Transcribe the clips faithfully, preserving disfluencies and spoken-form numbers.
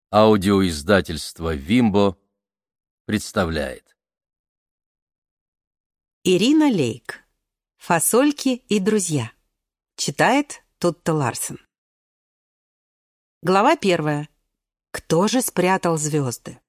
Аудиоиздательство «Вимбо» представляет. Ирина Лейк. «Фасольки и друзья». Читает Тутта Ларсен. Глава первая. Кто же спрятал звезды?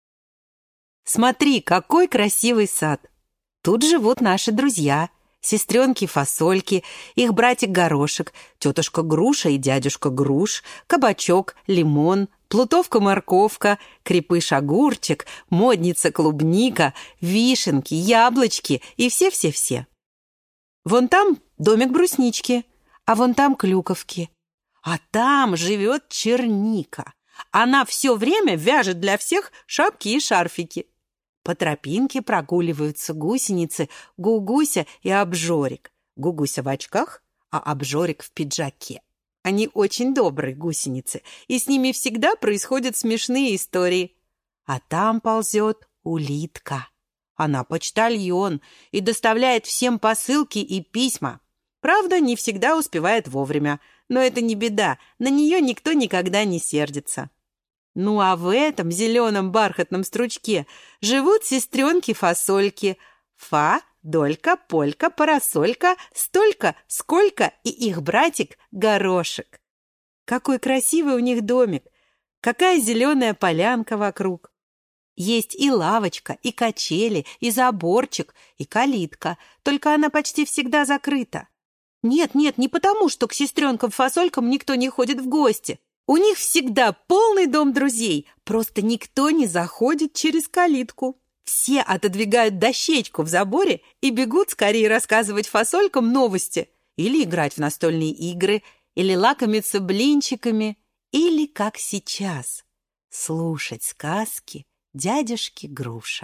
Смотри, какой красивый сад. Тут живут наши друзья, сестренки-фасольки, их братик Горошек, тетушка Груша и дядюшка Груш, кабачок, лимон, плутовка-морковка, крепыш-огурчик, модница-клубника, вишенки, яблочки и все-все-все. Вон там домик бруснички, а вон там клюковки. А там живет черника. Она все время вяжет для всех шапки и шарфики. По тропинке прогуливаются гусеницы Гугуся и Обжорик. Гугуся в очках, а Обжорик в пиджаке. Они очень добрые гусеницы, и с ними всегда происходят смешные истории. А там ползет улитка. Она почтальон и доставляет всем посылки и письма. Правда, не всегда успевает вовремя, но это не беда, на нее никто никогда не сердится. Ну а в этом зеленом бархатном стручке живут сестренки-фасольки. Фа, Долька, Полька, Парасолька, Столько, Сколько и их братик Горошек. Какой красивый у них домик, какая зеленая полянка вокруг. Есть и лавочка, и качели, и заборчик, и калитка, только она почти всегда закрыта. Нет, нет, не потому, что к сестренкам-фасолькам никто не ходит в гости. У них всегда полный дом друзей, просто никто не заходит через калитку. Все отодвигают дощечку в заборе и бегут скорее рассказывать фасолькам новости, или играть в настольные игры, или лакомиться блинчиками, или, как сейчас, слушать сказки дядюшки Груша.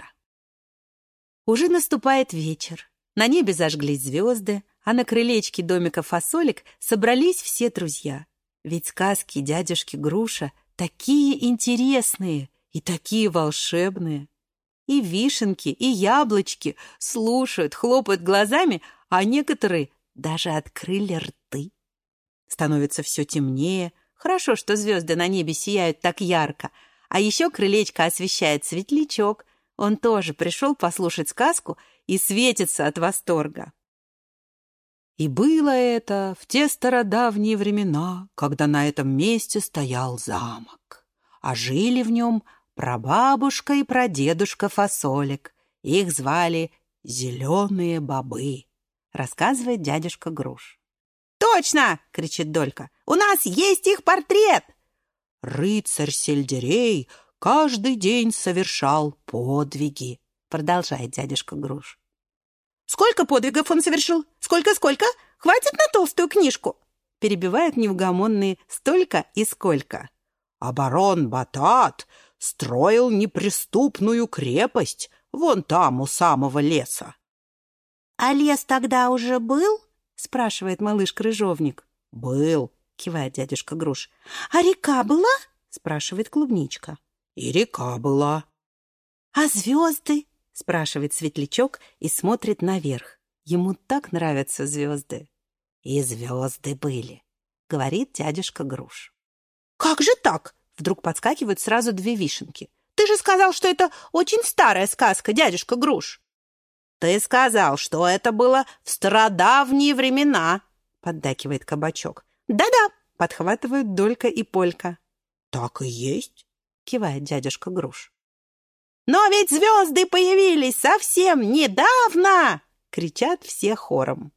Уже наступает вечер. На небе зажглись звезды, а на крылечке домика фасолек собрались все друзья. Ведь сказки дядюшки Груша такие интересные и такие волшебные. И вишенки, и яблочки слушают, хлопают глазами, а некоторые даже открыли рты. Становится все темнее. Хорошо, что звезды на небе сияют так ярко. А еще крылечко освещает светлячок. Он тоже пришел послушать сказку и светится от восторга. И было это в те стародавние времена, когда на этом месте стоял замок. А жили в нем прабабушка и прадедушка фасолек. Их звали Зеленые бобы, рассказывает дядюшка Груш. «Точно!» — кричит Долька. «У нас есть их портрет!» «Рыцарь сельдерей каждый день совершал подвиги», — продолжает дядюшка Груш. «Сколько подвигов он совершил? Сколько-сколько? Хватит на толстую книжку!» Перебивают неугомонные «столько» и «сколько». «А барон Батат строил неприступную крепость вон там, у самого леса». «А лес тогда уже был?» — спрашивает малыш-крыжовник. «Был», — кивает дядюшка Груш. «А река была?» — спрашивает клубничка. «И река была». «А звезды?» — спрашивает светлячок и смотрит наверх. Ему так нравятся звезды. «И звезды были», — говорит дядюшка Груш. «Как же так?» — вдруг подскакивают сразу две вишенки. «Ты же сказал, что это очень старая сказка, дядюшка Груш». «Ты сказал, что это было в стародавние времена», — поддакивает кабачок. «Да-да», — подхватывают Долька и Полька. «Так и есть», — кивает дядюшка Груш. «Но ведь звезды появились совсем недавно!» — кричат все хором.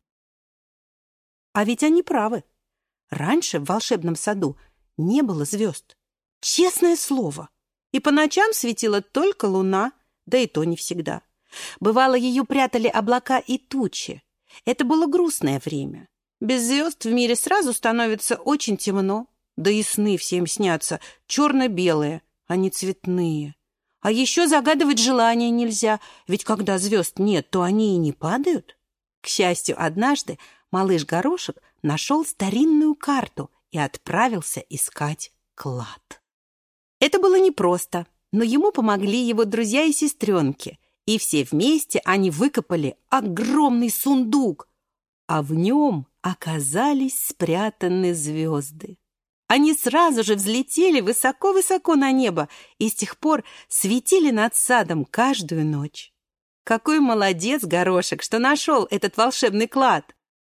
А ведь они правы. Раньше в волшебном саду не было звезд. Честное слово. И по ночам светила только луна, да и то не всегда. Бывало, ее прятали облака и тучи. Это было грустное время. Без звезд в мире сразу становится очень темно, да и сны всем снятся черно-белые, а не цветные. А еще загадывать желания нельзя, ведь когда звезд нет, то они и не падают. К счастью, однажды малыш Горошек нашел старинную карту и отправился искать клад. Это было непросто, но ему помогли его друзья и сестренки, и все вместе они выкопали огромный сундук, а в нем оказались спрятаны звезды. Они сразу же взлетели высоко-высоко на небо и с тех пор светили над садом каждую ночь. Какой молодец Горошек, что нашел этот волшебный клад!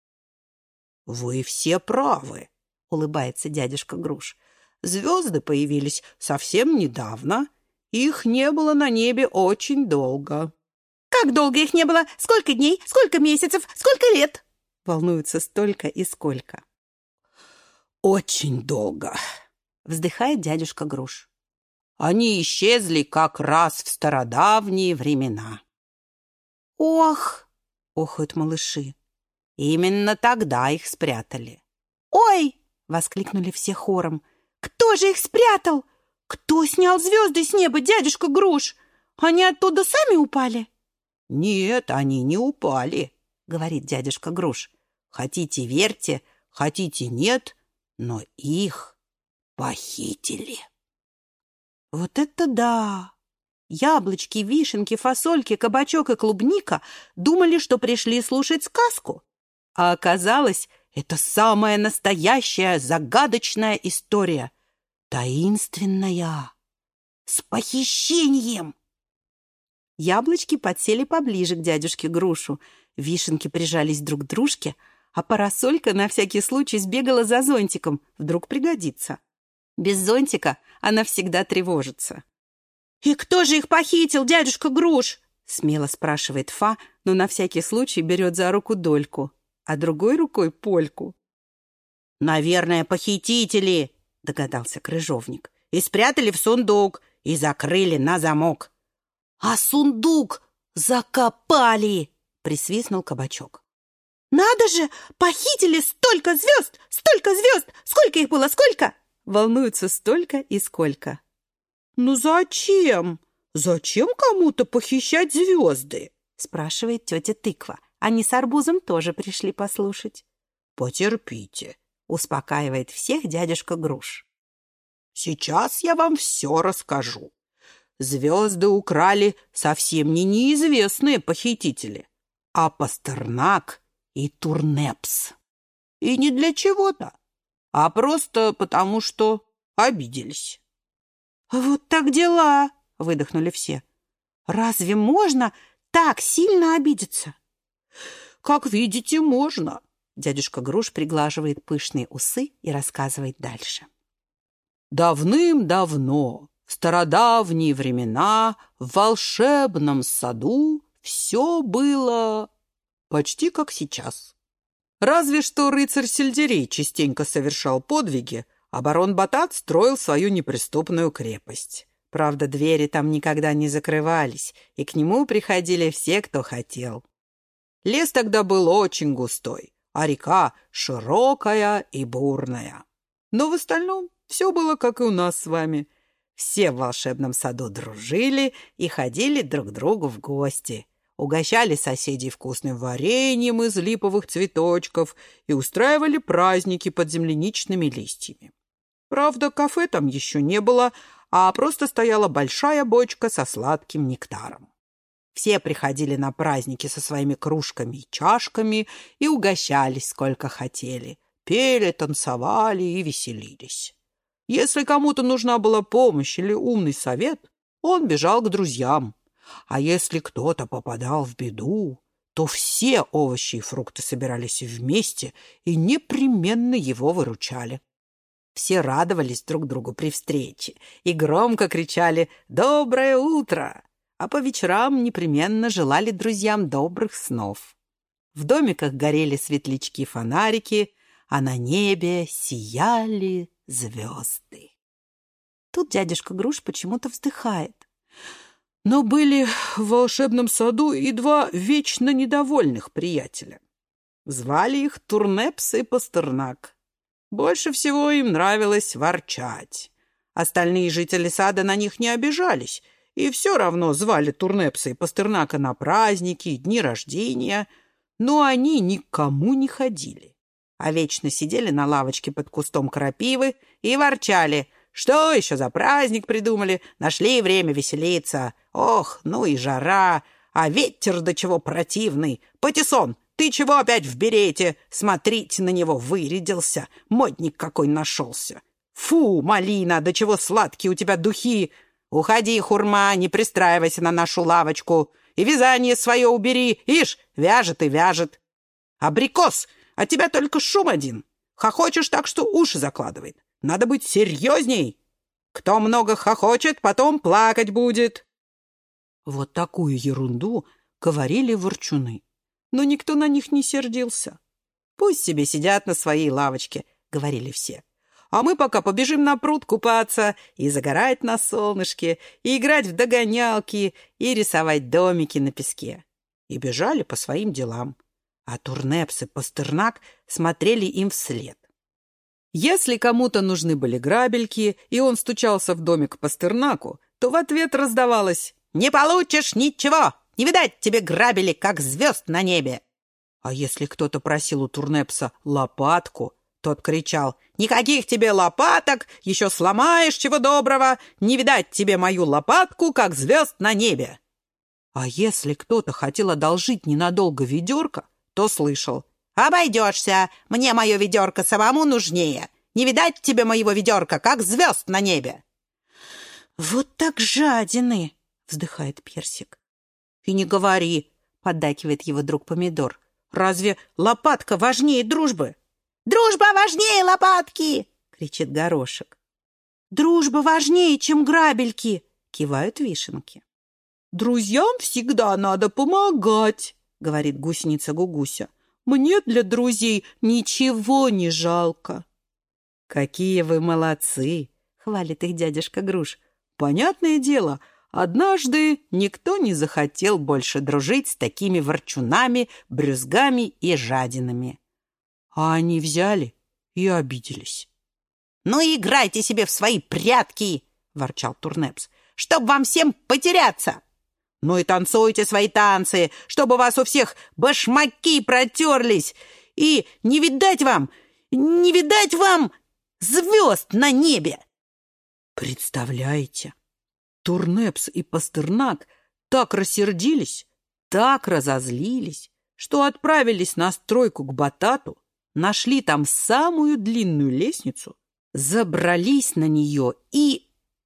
«Вы все правы», — улыбается дядюшка Груш. «Звезды появились совсем недавно. Их не было на небе очень долго». «Как долго их не было? Сколько дней? Сколько месяцев? Сколько лет?» Волнуются столько и сколько. «Очень долго», — вздыхает дядюшка Груш. «Они исчезли как раз в стародавние времена». «Ох!» — охают малыши. «Именно тогда их спрятали». «Ой!» — воскликнули все хором. «Кто же их спрятал? Кто снял звезды с неба, дядюшка Груш? Они оттуда сами упали?» «Нет, они не упали», — говорит дядюшка Груш. «Хотите верьте, хотите нет, но их похитили». Вот это да! Яблочки, вишенки, фасольки, кабачок и клубника думали, что пришли слушать сказку. А оказалось, это самая настоящая загадочная история. Таинственная. С похищением. Яблочки подсели поближе к дядюшке Грушу. Вишенки прижались друг к дружке, а парасолька на всякий случай сбегала за зонтиком. Вдруг пригодится. Без зонтика она всегда тревожится. «И кто же их похитил, дядюшка Груш?» — смело спрашивает Фа, но на всякий случай берет за руку Дольку, а другой рукой Польку. «Наверное, похитители», — догадался крыжовник, «и спрятали в сундук, и закрыли на замок». «А сундук закопали!» — присвистнул кабачок. «Надо же! Похитили столько звезд! Столько звезд! Сколько их было? Сколько?» Волнуются столько и сколько. «Ну зачем? Зачем кому-то похищать звезды?» — спрашивает тетя Тыква. Они с арбузом тоже пришли послушать. «Потерпите», — успокаивает всех дядюшка Груш. «Сейчас я вам все расскажу. Звезды украли совсем не неизвестные похитители, а Пастернак и Турнепс. И не для чего-то, а просто потому, что обиделись». «Вот так дела!» — выдохнули все. «Разве можно так сильно обидеться?» «Как видите, можно». Дядюшка Груш приглаживает пышные усы и рассказывает дальше. «Давным-давно, в стародавние времена, в волшебном саду все было почти как сейчас. Разве что рыцарь Сельдерей частенько совершал подвиги, а барон Батат строил свою неприступную крепость. Правда, двери там никогда не закрывались, и к нему приходили все, кто хотел. Лес тогда был очень густой, а река широкая и бурная. Но в остальном все было, как и у нас с вами. Все в волшебном саду дружили и ходили друг к другу в гости. Угощали соседей вкусным вареньем из липовых цветочков и устраивали праздники под земляничными листьями. Правда, кафе там еще не было, а просто стояла большая бочка со сладким нектаром. Все приходили на праздники со своими кружками и чашками и угощались сколько хотели, пели, танцевали и веселились. Если кому-то нужна была помощь или умный совет, он бежал к друзьям. А если кто-то попадал в беду, то все овощи и фрукты собирались вместе и непременно его выручали. Все радовались друг другу при встрече и громко кричали «Доброе утро!», а по вечерам непременно желали друзьям добрых снов. В домиках горели светлячки-фонарики, а на небе сияли звезды. Тут дядюшка Груш почему-то вздыхает. Но были в волшебном саду и два вечно недовольных приятеля. Звали их Турнепс и Пастернак. Больше всего им нравилось ворчать. Остальные жители сада на них не обижались и все равно звали Турнепса и Пастернака на праздники и дни рождения, но они никому не ходили, а вечно сидели на лавочке под кустом крапивы и ворчали: «Что еще за праздник придумали? Нашли время веселиться. Ох, ну и жара, а ветер до чего противный. Патиссон, ты чего опять в берете? Смотрите на него, вырядился. Модник какой нашелся. Фу, малина, до чего сладкие у тебя духи! Уходи, хурма, не пристраивайся на нашу лавочку. И вязание свое убери, ишь, вяжет и вяжет. Абрикос, от тебя только шум один. Хохочешь так, что уши закладывает. Надо быть серьезней. Кто много хохочет, потом плакать будет. Вот такую ерунду говорили ворчуны. Но никто на них не сердился. Пусть себе сидят на своей лавочке, говорили все. А мы пока побежим на пруд купаться и загорать на солнышке, и играть в догонялки, и рисовать домики на песке. И бежали по своим делам. А Турнепс и Пастернак смотрели им вслед. Если кому-то нужны были грабельки, и он стучался в домик Пастернаку, то в ответ раздавалось: «Не получишь ничего! Не видать тебе грабели, как звезд на небе!» А если кто-то просил у Турнепса лопатку, тот кричал: «Никаких тебе лопаток! Еще сломаешь чего доброго! Не видать тебе мою лопатку, как звезд на небе!» А если кто-то хотел одолжить ненадолго ведерко, то слышал: «Обойдешься! Мне мое ведерко самому нужнее! Не видать тебе моего ведерка, как звезд на небе!» «Вот так жадины!» — вздыхает Персик. «И не говори!» — поддакивает его друг Помидор. «Разве лопатка важнее дружбы?» «Дружба важнее лопатки!» — кричит Горошек. «Дружба важнее, чем грабельки!» — кивают Вишенки. «Друзьям всегда надо помогать!» — говорит гусеница Гугуся. «Мне для друзей ничего не жалко». «Какие вы молодцы!» — хвалит их дядюшка Груш. «Понятное дело, однажды никто не захотел больше дружить с такими ворчунами, брюзгами и жадинами. А они взяли и обиделись». «Ну и играйте себе в свои прятки!» — ворчал Турнепс. «Чтоб вам всем потеряться!» «Ну и танцуйте свои танцы, чтобы у вас у всех башмаки протерлись! И не видать вам, не видать вам звезд на небе!» Представляете, Турнепс и Пастернак так рассердились, так разозлились, что отправились на стройку к Батату, нашли там самую длинную лестницу, забрались на нее и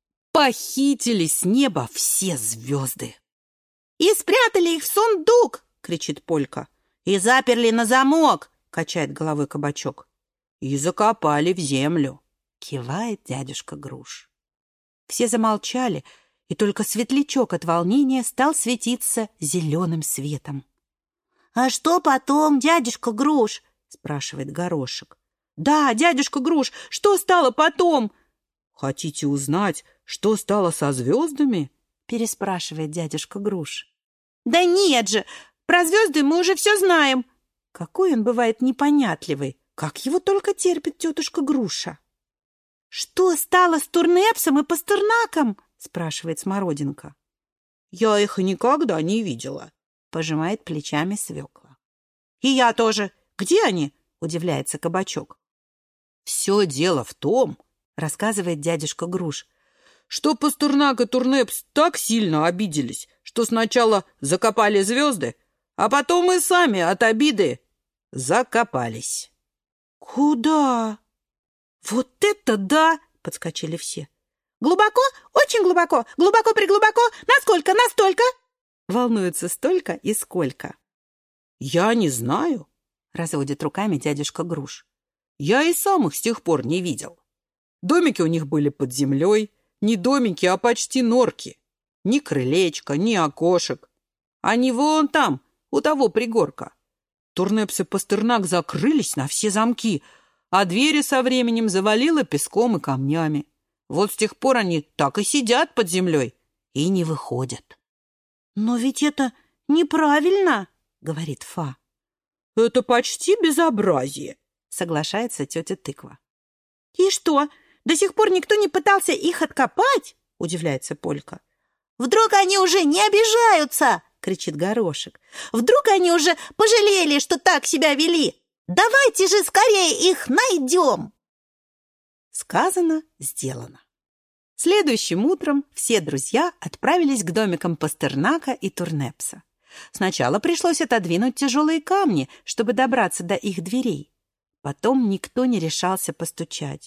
похитили с неба все звезды. «И спрятали их в сундук!» — кричит Полька. «И заперли на замок!» — качает головой Кабачок. «И закопали в землю!» — кивает дядюшка Груш. Все замолчали, и только светлячок от волнения стал светиться зеленым светом. «А что потом, дядюшка Груш?» — спрашивает Горошек. «Да, дядюшка Груш, что стало потом?» «Хотите узнать, что стало со звездами?» — переспрашивает дядюшка Груш. «Да нет же, про звезды мы уже все знаем!» Какой он бывает непонятливый, как его только терпит тетушка Груша. «Что стало с Турнепсом и Пастернаком?» — спрашивает Смородинка. «Я их никогда не видела», — пожимает плечами Свекла. «И я тоже. Где они?» — удивляется Кабачок. «Все дело в том, — рассказывает дядюшка Груш, — что Пастернак и Турнепс так сильно обиделись, что сначала закопали звезды, а потом и сами от обиды закопались». «Куда?» «Вот это да!» — подскочили все. «Глубоко? Очень глубоко! Глубоко-преглубоко! Насколько? Настолько?» Волнуются столько и сколько. «Я не знаю», — разводит руками дядюшка Груш. «Я и сам их с тех пор не видел. Домики у них были под землей, не домики, а почти норки. Ни крылечка, ни окошек. Они вон там, у того пригорка. Турнепс и Пастернак закрылись на все замки, а двери со временем завалило песком и камнями. Вот с тех пор они так и сидят под землей и не выходят». «Но ведь это неправильно», — говорит Фа. «Это почти безобразие», — соглашается тетя Тыква. «И что, до сих пор никто не пытался их откопать?» — удивляется Полька. «Вдруг они уже не обижаются?» — кричит Горошек. «Вдруг они уже пожалели, что так себя вели? Давайте же скорее их найдем!» Сказано, сделано. Следующим утром все друзья отправились к домикам Пастернака и Турнепса. Сначала пришлось отодвинуть тяжелые камни, чтобы добраться до их дверей. Потом никто не решался постучать.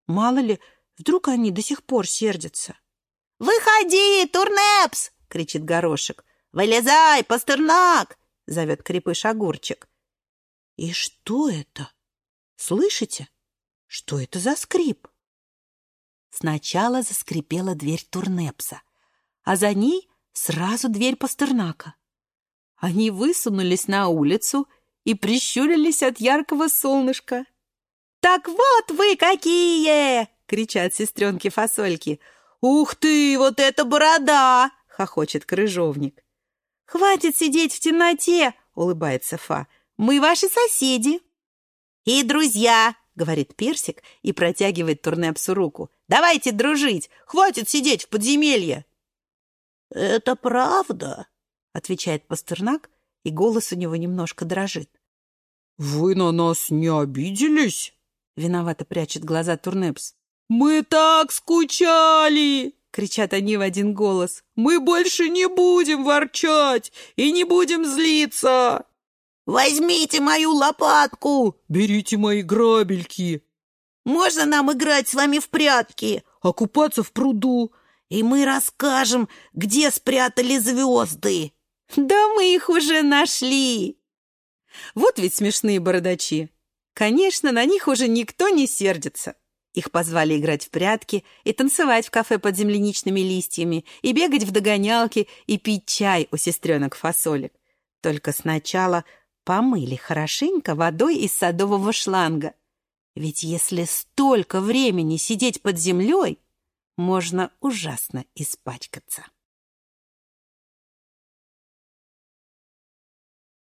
Мало ли, вдруг они до сих пор сердятся. «Выходи, Турнепс!» — кричит Горошек. «Вылезай, Пастернак!» — зовет Крепыш Огурчик. И что это? Слышите? Что это за скрип? Сначала заскрипела дверь Турнепса, а за ней сразу дверь Пастернака. Они высунулись на улицу и прищурились от яркого солнышка. «Так вот вы какие!» — кричат сестренки-фасольки. «Ух ты, вот это борода!» — хохочет Крыжовник. «Хватит сидеть в темноте!» — улыбается Фа. «Мы ваши соседи!» «И друзья!» — говорит Персик и протягивает Турнепсу руку. «Давайте дружить! Хватит сидеть в подземелье!» «Это правда?» — отвечает Пастернак, и голос у него немножко дрожит. «Вы на нас не обиделись?» — виновато прячет глаза Турнепс. «Мы так скучали!» — кричат они в один голос. «Мы больше не будем ворчать и не будем злиться!» «Возьмите мою лопатку!» «Берите мои грабельки!» «Можно нам играть с вами в прятки?» «А купаться в пруду?» «И мы расскажем, где спрятали звезды!» «Да мы их уже нашли!» Вот ведь смешные бородачи. Конечно, на них уже никто не сердится. Их позвали играть в прятки и танцевать в кафе под земляничными листьями, и бегать в догонялки, и пить чай у сестренок-фасолек. Только сначала помыли хорошенько водой из садового шланга. Ведь если столько времени сидеть под землей, можно ужасно испачкаться.